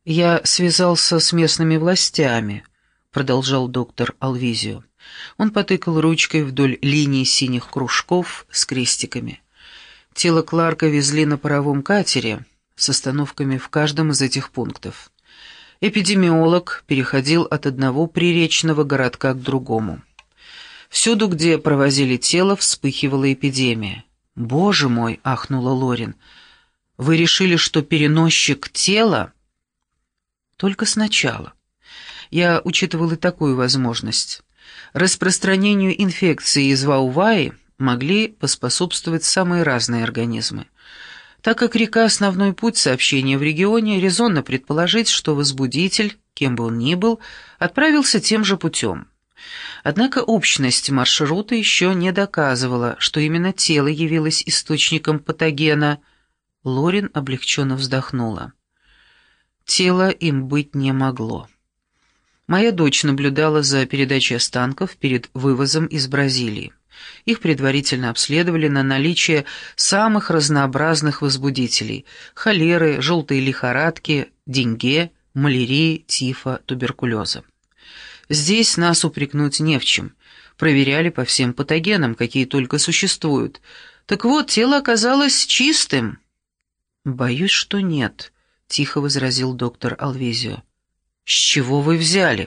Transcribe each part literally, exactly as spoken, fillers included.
«Я связался с местными властями», — продолжал доктор Алвизио. Он потыкал ручкой вдоль линии синих кружков с крестиками. Тело Кларка везли на паровом катере с остановками в каждом из этих пунктов. Эпидемиолог переходил от одного приречного городка к другому. Всюду, где провозили тело, вспыхивала эпидемия. «Боже мой!» — ахнула Лорин. «Вы решили, что переносчик тела?» «Только сначала. Я учитывал и такую возможность. Распространению инфекции из Вауваи могли поспособствовать самые разные организмы. Так как река — основной путь сообщения в регионе, резонно предположить, что возбудитель, кем бы он ни был, отправился тем же путем. Однако общность маршрута еще не доказывала, что именно тело явилось источником патогена. Лорин облегченно вздохнула. Тело им быть не могло. Моя дочь наблюдала за передачей останков перед вывозом из Бразилии. Их предварительно обследовали на наличие самых разнообразных возбудителей – холеры, желтой лихорадки, денге, малярии, тифа, туберкулеза. Здесь нас упрекнуть не в чем. Проверяли по всем патогенам, какие только существуют. Так вот, тело оказалось чистым. «Боюсь, что нет», — тихо возразил доктор Алвизио. «С чего вы взяли?»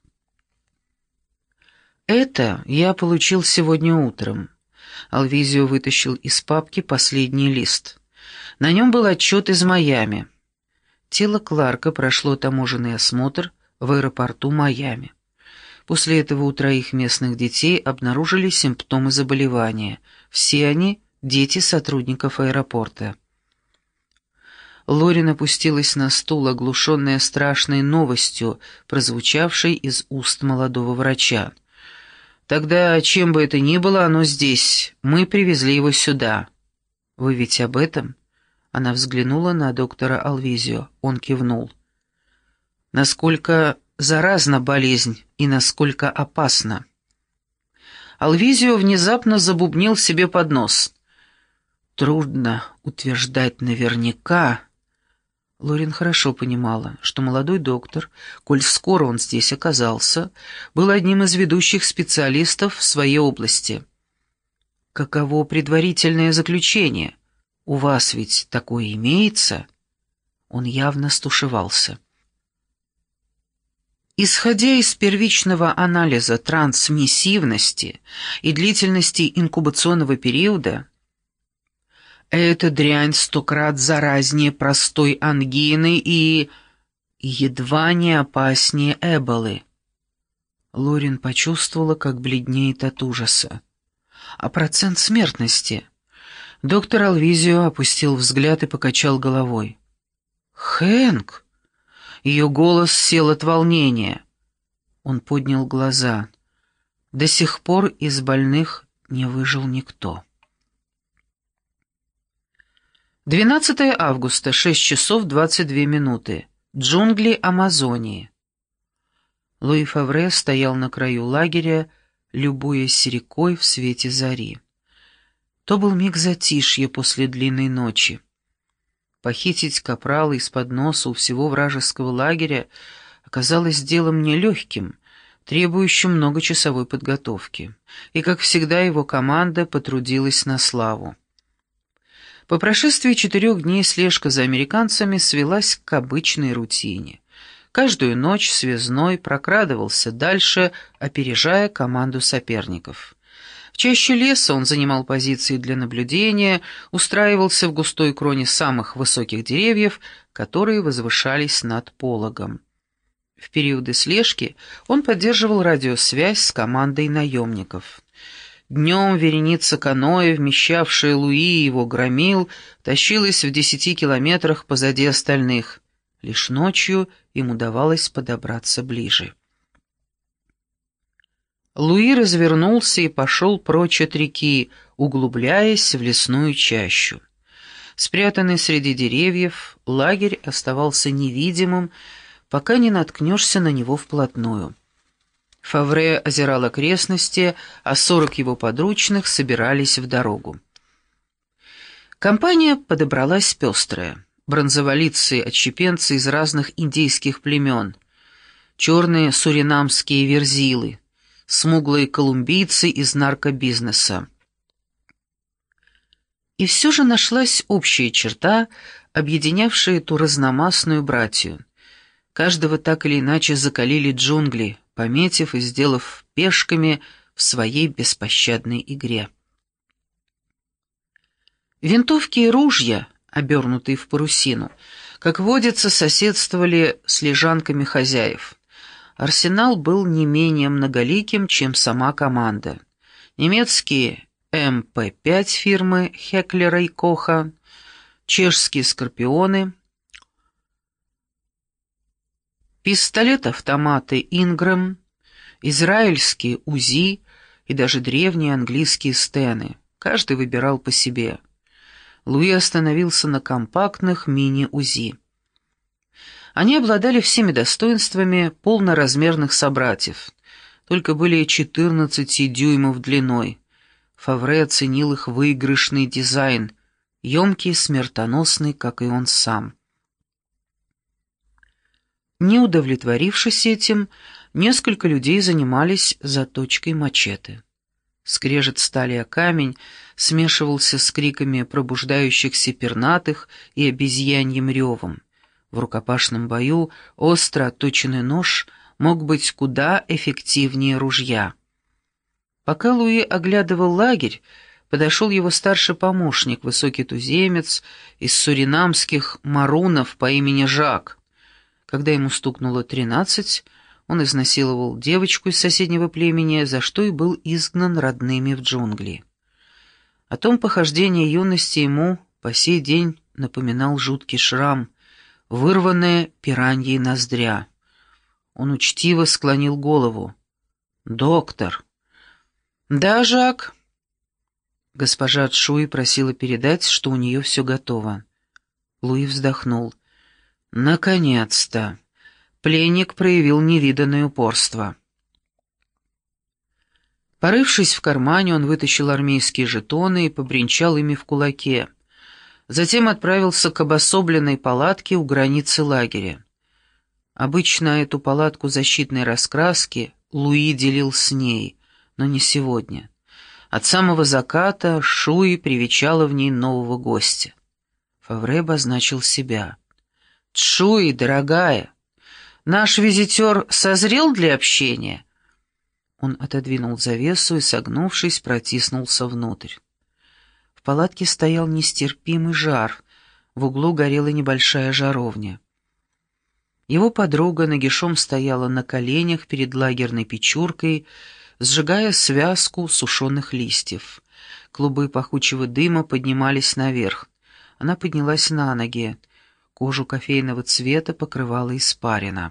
«Это я получил сегодня утром». Алвизио вытащил из папки последний лист. На нем был отчет из Майами. Тело Кларка прошло таможенный осмотр в аэропорту Майами. После этого у троих местных детей обнаружили симптомы заболевания. Все они – дети сотрудников аэропорта. Лорин опустилась на стул, оглушенная страшной новостью, прозвучавшей из уст молодого врача. «Тогда, чем бы это ни было, оно здесь. Мы привезли его сюда». «Вы ведь об этом?» Она взглянула на доктора Алвизио. Он кивнул. «Насколько заразна болезнь и насколько опасна?» Алвизио внезапно забубнил себе под нос. «Трудно утверждать наверняка». Лорин хорошо понимала, что молодой доктор, коль скоро он здесь оказался, был одним из ведущих специалистов в своей области. «Каково предварительное заключение? У вас ведь такое имеется?» Он явно стушевался. Исходя из первичного анализа трансмиссивности и длительности инкубационного периода, эта дрянь сто крат заразнее простой ангины и едва не опаснее эболы. Лорин почувствовала, как бледнеет от ужаса. А процент смертности? Доктор Алвизио опустил взгляд и покачал головой. «Хэнк!» Ее голос сел от волнения. Он поднял глаза. До сих пор из больных не выжил никто. двенадцатое августа, шесть часов двадцать две минуты. Джунгли Амазонии. Луи Фавре стоял на краю лагеря, любуясь рекой в свете зари. То был миг затишья после длинной ночи. Похитить капрала из-под носа у всего вражеского лагеря оказалось делом нелегким, требующим многочасовой подготовки. И, как всегда, его команда потрудилась на славу. По прошествии четырех дней слежка за американцами свелась к обычной рутине. Каждую ночь связной прокрадывался дальше, опережая команду соперников. В чаще леса он занимал позиции для наблюдения, устраивался в густой кроне самых высоких деревьев, которые возвышались над пологом. В периоды слежки он поддерживал радиосвязь с командой наемников. Днем вереница каноэ, вмещавшая Луи и его громил, тащилась в десяти километрах позади остальных. Лишь ночью им удавалось подобраться ближе. Луи развернулся и пошел прочь от реки, углубляясь в лесную чащу. Спрятанный среди деревьев, лагерь оставался невидимым, пока не наткнешься на него вплотную. Фавре озирал окрестности, а сорок его подручных собирались в дорогу. Компания подобралась пестрая. бронзоволицы-отщепенцы из разных индейских племен, черные суринамские верзилы, смуглые колумбийцы из наркобизнеса. И все же нашлась общая черта, объединявшая эту разномастную братью. Каждого так или иначе закалили джунгли, пометив и сделав пешками в своей беспощадной игре. Винтовки и ружья, обернутые в парусину, как водится, соседствовали с лежанками хозяев. Арсенал был не менее многоликим, чем сама команда. Немецкие эм пэ пять фирмы Хеклера и Коха, чешские «Скорпионы», пистолет-автоматы «Ингрэм», израильские УЗИ и даже древние английские «Стены». Каждый выбирал по себе. Луи остановился на компактных мини-УЗИ. Они обладали всеми достоинствами полноразмерных собратьев, только были четырнадцати дюймов длиной. Фавре оценил их выигрышный дизайн, емкий, смертоносный, как и он сам. Не удовлетворившись этим, несколько людей занимались заточкой мачете. Скрежет стали о камень смешивался с криками пробуждающихся пернатых и обезьяньим ревом. В рукопашном бою остро отточенный нож мог быть куда эффективнее ружья. Пока Луи оглядывал лагерь, подошел его старший помощник, высокий туземец из суринамских марунов по имени Жак. Когда ему стукнуло тринадцать, он изнасиловал девочку из соседнего племени, за что и был изгнан родными в джунгли. О том похождении юности ему по сей день напоминал жуткий шрам, вырванная пираньей ноздря. Он учтиво склонил голову. «Доктор!» «Да, Жак?» Госпожа Цшуи просила передать, что у нее все готово. Луи вздохнул. «Наконец-то!» Пленник проявил невиданное упорство. Порывшись в кармане, он вытащил армейские жетоны и побренчал ими в кулаке. Затем отправился к обособленной палатке у границы лагеря. Обычно эту палатку защитной раскраски Луи делил с ней, но не сегодня. От самого заката Шуи привечала в ней нового гостя. Фавре обозначил себя. «Цшуи, дорогая, наш визитер созрел для общения?» Он отодвинул завесу и, согнувшись, протиснулся внутрь. В палатке стоял нестерпимый жар, в углу горела небольшая жаровня. Его подруга нагишом стояла на коленях перед лагерной печуркой, сжигая связку сушеных листьев. Клубы пахучего дыма поднимались наверх. Она поднялась на ноги. Кожу кофейного цвета покрывала испарина.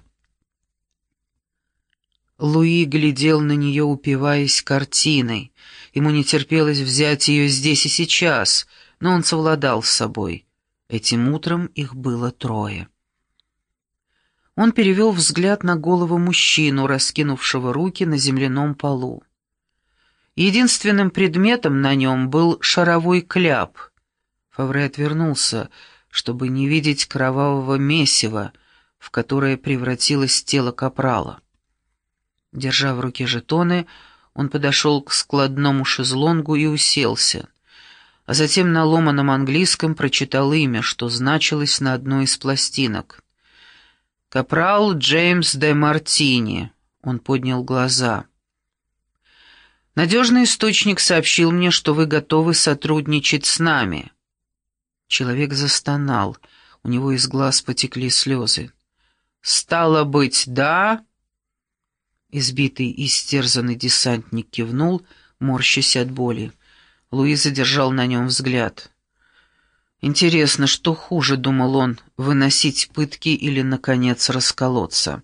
Луи глядел на нее, упиваясь картиной. Ему не терпелось взять ее здесь и сейчас, но он совладал с собой. Этим утром их было трое. Он перевел взгляд на голову мужчину, раскинувшего руки на земляном полу. Единственным предметом на нем был шаровой кляп. Фавре отвернулся, чтобы не видеть кровавого месива, в которое превратилось тело капрала. Держа в руке жетоны, он подошел к складному шезлонгу и уселся, а затем на ломаном английском прочитал имя, что значилось на одной из пластинок. «Капрал Джеймс де Мартини». Он поднял глаза. «Надежный источник сообщил мне, что вы готовы сотрудничать с нами». Человек застонал, у него из глаз потекли слезы. «Стало быть, да?» Избитый и истерзанный десантник кивнул, морщась от боли. Луи задержал на нем взгляд. «Интересно, что хуже, — думал он, — выносить пытки или, наконец, расколоться?»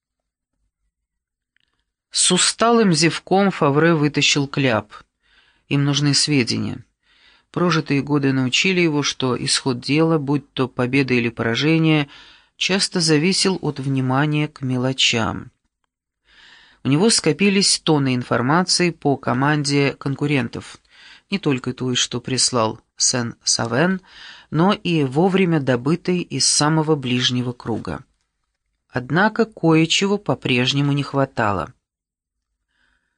С усталым зевком Фавре вытащил кляп. Им нужны сведения. Прожитые годы научили его, что исход дела, будь то победа или поражение, часто зависел от внимания к мелочам. У него скопились тонны информации по команде конкурентов. не только той, что прислал Сен-Савен, но и вовремя добытой из самого ближнего круга. Однако кое-чего по-прежнему не хватало.